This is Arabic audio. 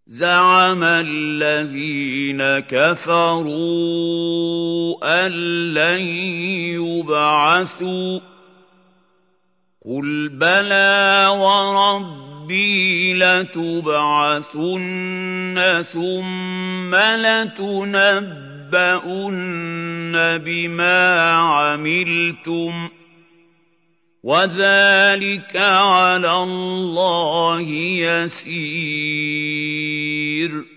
زَعَمَ الَّذِينَ كَفَرُوا أَن لَّن يُبْعَثُوا ۚ قُلْ بَلَىٰ وَرَبِّي لَتُبْعَثُنَّ ثُمَّ لَتُنَبَّؤُنَّ بِمَا عَمِلْتُمْ ۚ وَذَٰلِكَ عَلَى اللَّهِ يَسِيرٌ